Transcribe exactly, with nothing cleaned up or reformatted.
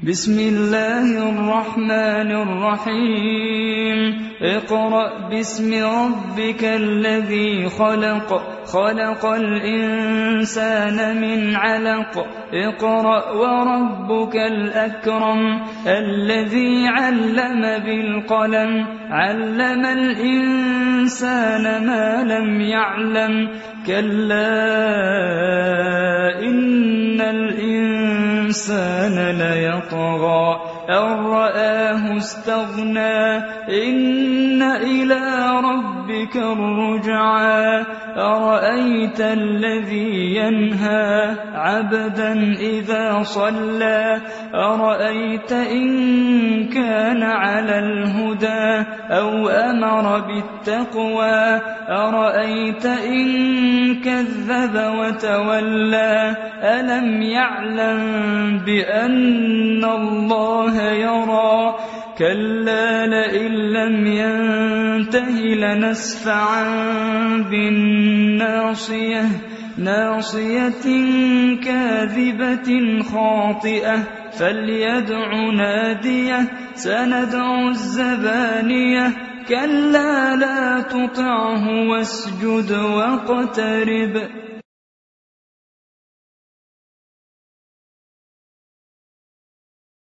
بسم الله الرحمن الرحيم اقرأ باسم ربك الذي خلق خلق الإنسان من علق اقرأ وربك الأكرم الذي علم بالقلم علم الإنسان ما لم يعلم كلا إن الإنسان ليطغى أن رآه استغنى إن إلى ربك الرجعى أرأيت الذي ينهى عبدا إذا صلى أرأيت إن كان على الهدى أو أمر بالتقوى أرأيت إن كذب وتولى ألم يعلم بأن الله يرى كلا لئن لم ينته لنسفعا بالناصية ناصية كاذبة خاطئة فليدع ناديه سندع الزبانية كلا لا تطعه واسجد واقترب